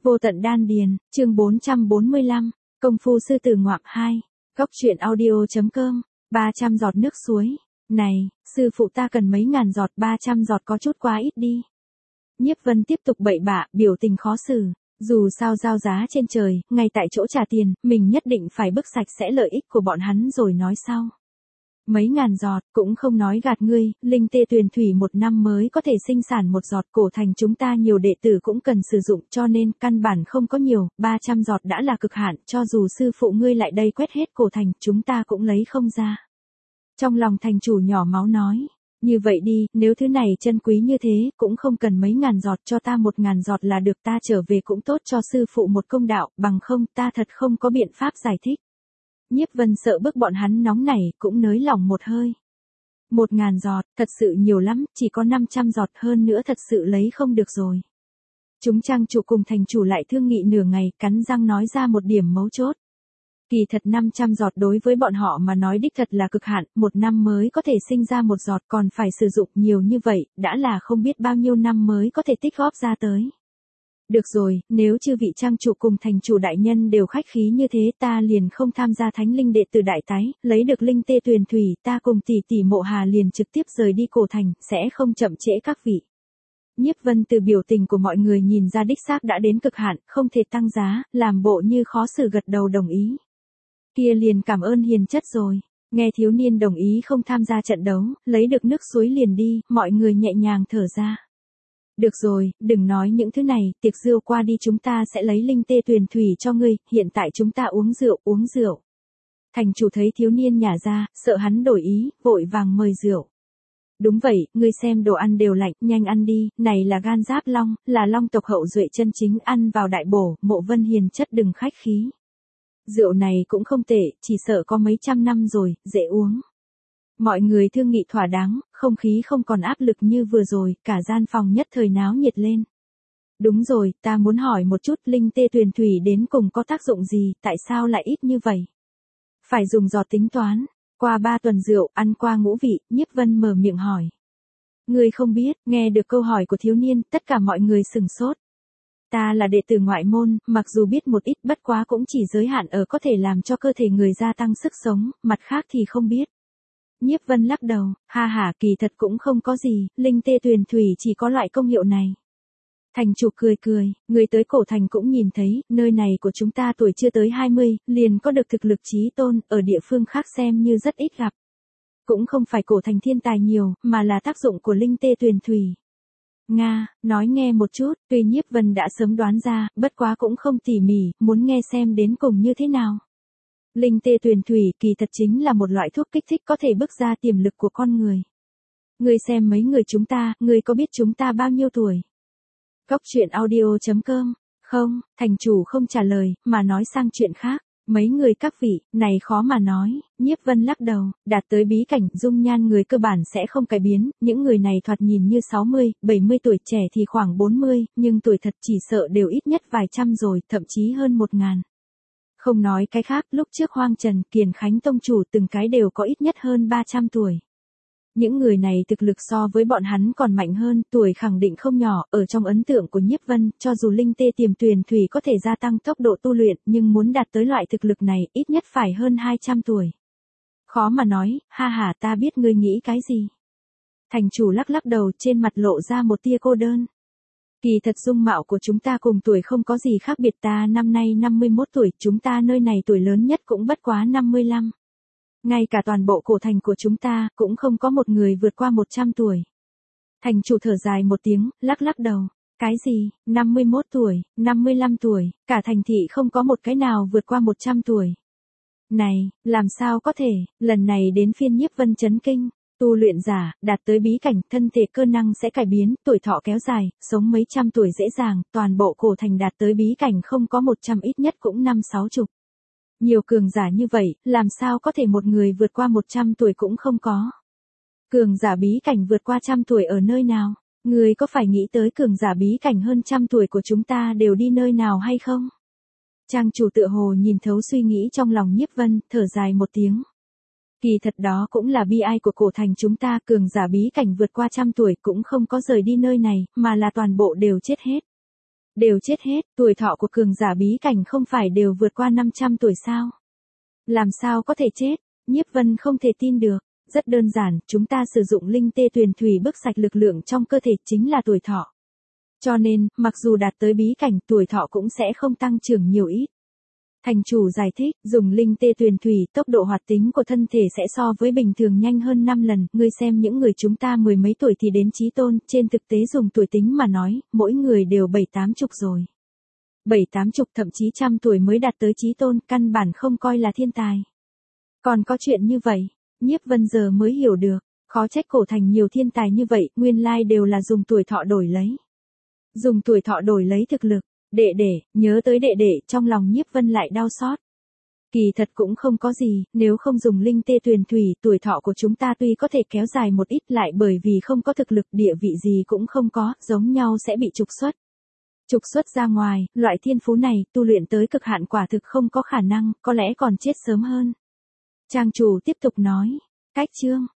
Vô tận đan điền, chương 445, công phu sư tử ngoạm 2, góc truyện audio.com, 300 giọt nước suối. Này, sư phụ ta cần mấy ngàn giọt, 300 giọt có chút quá ít đi. Nhiếp Vân tiếp tục bậy bạ, biểu tình khó xử. Dù sao giao giá trên trời, ngay tại chỗ trả tiền, mình nhất định phải bức sạch sẽ lợi ích của bọn hắn rồi nói sau. Mấy ngàn giọt, cũng không nói gạt ngươi, linh tê tuyền thủy một năm mới có thể sinh sản một giọt, cổ thành chúng ta nhiều đệ tử cũng cần sử dụng, cho nên căn bản không có nhiều, 300 giọt đã là cực hạn, cho dù sư phụ ngươi lại đây quét hết cổ thành, chúng ta cũng lấy không ra. Trong lòng thành chủ nhỏ máu nói, như vậy đi, nếu thứ này chân quý như thế, cũng không cần mấy ngàn giọt, cho ta 1000 giọt là được, ta trở về cũng tốt cho sư phụ một công đạo, bằng không ta thật không có biện pháp giải thích. Nhiếp Vân sợ bức bọn hắn nóng nảy, cũng nới lỏng một hơi. 1000 giọt, thật sự nhiều lắm, chỉ có 500 giọt, hơn nữa thật sự lấy không được rồi. Chúng trang chủ cùng thành chủ lại thương nghị nửa ngày, cắn răng nói ra một điểm mấu chốt. Kỳ thật 500 giọt đối với bọn họ mà nói đích thật là cực hạn, một năm mới có thể sinh ra một giọt, còn phải sử dụng nhiều như vậy, đã là không biết bao nhiêu năm mới có thể tích góp ra tới. Được rồi, nếu chư vị trang chủ cùng thành chủ đại nhân đều khách khí như thế, ta liền không tham gia thánh linh đệ tử đại tái, lấy được linh tê tuyền thủy, ta cùng tỷ tỷ Mộ Hà liền trực tiếp rời đi cổ thành, sẽ không chậm trễ các vị. Nhiếp Vân từ biểu tình của mọi người nhìn ra đích xác đã đến cực hạn, không thể tăng giá, làm bộ như khó xử gật đầu đồng ý. Kia liền cảm ơn hiền chất rồi. Nghe thiếu niên đồng ý không tham gia trận đấu, lấy được nước suối liền đi, mọi người nhẹ nhàng thở ra. Được rồi, đừng nói những thứ này, tiệc rượu qua đi chúng ta sẽ lấy linh tê tuyền thủy cho ngươi, hiện tại chúng ta uống rượu. Thành chủ thấy thiếu niên nhả ra, sợ hắn đổi ý, vội vàng mời rượu. Đúng vậy, ngươi xem đồ ăn đều lạnh, nhanh ăn đi, này là gan giáp long, là long tộc hậu duệ chân chính, ăn vào đại bổ, Mộ Vân hiền chất đừng khách khí. Rượu này cũng không tệ, chỉ sợ có mấy trăm năm rồi, dễ uống. Mọi người thương nghị thỏa đáng, không khí không còn áp lực như vừa rồi, cả gian phòng nhất thời náo nhiệt lên. Đúng rồi, ta muốn hỏi một chút, linh tê tuyền thủy đến cùng có tác dụng gì, tại sao lại ít như vậy? Phải dùng giọt tính toán. Qua 3 tuần rượu, ăn qua ngũ vị, Nhiếp Vân mở miệng hỏi. Ngươi không biết, nghe được câu hỏi của thiếu niên, tất cả mọi người sửng sốt. Ta là đệ tử ngoại môn, mặc dù biết một ít, bất quá cũng chỉ giới hạn ở có thể làm cho cơ thể người gia tăng sức sống, mặt khác thì không biết. Nhiếp Vân lắc đầu, ha ha, kỳ thật cũng không có gì, linh tê tuyền thủy chỉ có loại công hiệu này. Thành chủ cười, người tới cổ thành cũng nhìn thấy, nơi này của chúng ta tuổi chưa tới 20, liền có được thực lực chí tôn, ở địa phương khác xem như rất ít gặp. Cũng không phải cổ thành thiên tài nhiều, mà là tác dụng của linh tê tuyền thủy. Nga, nói nghe một chút, tuy Nhiếp Vân đã sớm đoán ra, bất quá cũng không tỉ mỉ, muốn nghe xem đến cùng như thế nào. Linh tê tuyền thủy kỳ thật chính là một loại thuốc kích thích có thể bức ra tiềm lực của con người. Ngươi xem mấy người chúng ta, ngươi có biết chúng ta bao nhiêu tuổi? Góc truyện audio.com, không, thành chủ không trả lời, mà nói sang chuyện khác. Mấy người các vị, này khó mà nói, Nhiếp Vân lắc đầu, đạt tới bí cảnh, dung nhan người cơ bản sẽ không cải biến, những người này thoạt nhìn như 60, 70 tuổi, trẻ thì khoảng 40, nhưng tuổi thật chỉ sợ đều ít nhất vài trăm rồi, thậm chí hơn 1000. Không nói cái khác, lúc trước Hoang Trần, Kiền Khánh tông chủ từng cái đều có ít nhất hơn 300 tuổi. Những người này thực lực so với bọn hắn còn mạnh hơn, tuổi khẳng định không nhỏ, ở trong ấn tượng của Nhiếp Vân, cho dù linh tê tiềm tuyền thủy có thể gia tăng tốc độ tu luyện, nhưng muốn đạt tới loại thực lực này, ít nhất phải hơn 200 tuổi. Khó mà nói, ha ha, ta biết ngươi nghĩ cái gì. Thành chủ lắc đầu, trên mặt lộ ra một tia cô đơn. Kỳ thật dung mạo của chúng ta cùng tuổi không có gì khác biệt, ta năm nay 51 tuổi, chúng ta nơi này tuổi lớn nhất cũng bất quá 55. Ngay cả toàn bộ cổ thành của chúng ta, cũng không có một người vượt qua 100 tuổi. Thành chủ thở dài một tiếng, lắc đầu. Cái gì, 51 tuổi, 55 tuổi, cả thành thị không có một cái nào vượt qua 100 tuổi. Này, làm sao có thể, lần này đến phiên Nhiếp Vân chấn kinh. Tu luyện giả, đạt tới bí cảnh, thân thể cơ năng sẽ cải biến, tuổi thọ kéo dài, sống mấy trăm tuổi dễ dàng, toàn bộ cổ thành đạt tới bí cảnh không có 100 ít nhất cũng 50-60. Nhiều cường giả như vậy, làm sao có thể một người vượt qua 100 tuổi cũng không có. Cường giả bí cảnh vượt qua 100 tuổi ở nơi nào? Người có phải nghĩ tới cường giả bí cảnh hơn 100 tuổi của chúng ta đều đi nơi nào hay không? Trang chủ tựa hồ nhìn thấu suy nghĩ trong lòng Nhiếp Vân, thở dài một tiếng. Kỳ thật đó cũng là bi ai của cổ thành chúng ta, cường giả bí cảnh vượt qua 100 tuổi cũng không có rời đi nơi này, mà là toàn bộ đều chết hết. Đều chết hết, tuổi thọ của cường giả bí cảnh không phải đều vượt qua 500 tuổi sao? Làm sao có thể chết? Nhiếp Vân không thể tin được. Rất đơn giản, chúng ta sử dụng linh tê tuyền thủy bức sạch lực lượng trong cơ thể chính là tuổi thọ. Cho nên, mặc dù đạt tới bí cảnh, tuổi thọ cũng sẽ không tăng trưởng nhiều ít. Thành chủ giải thích, dùng linh tê tuyền thủy, tốc độ hoạt tính của thân thể sẽ so với bình thường nhanh hơn 5 lần, ngươi xem những người chúng ta mười mấy tuổi thì đến chí tôn, trên thực tế dùng tuổi tính mà nói, mỗi người đều 7-80 rồi. 7-80 thậm chí 100 tuổi mới đạt tới chí tôn, căn bản không coi là thiên tài. Còn có chuyện như vậy, Nhiếp Vân giờ mới hiểu được, khó trách cổ thành nhiều thiên tài như vậy, nguyên lai đều là dùng tuổi thọ đổi lấy. Dùng tuổi thọ đổi lấy thực lực. Đệ đệ, nhớ tới đệ đệ, trong lòng Nhiếp Vân lại đau xót. Kỳ thật cũng không có gì, nếu không dùng linh tê tuyền thủy, tuổi thọ của chúng ta tuy có thể kéo dài một ít lại bởi vì không có thực lực, địa vị gì cũng không có, giống nhau sẽ bị trục xuất. Trục xuất ra ngoài, loại thiên phú này, tu luyện tới cực hạn quả thực không có khả năng, có lẽ còn chết sớm hơn. Trang chủ tiếp tục nói, cách chương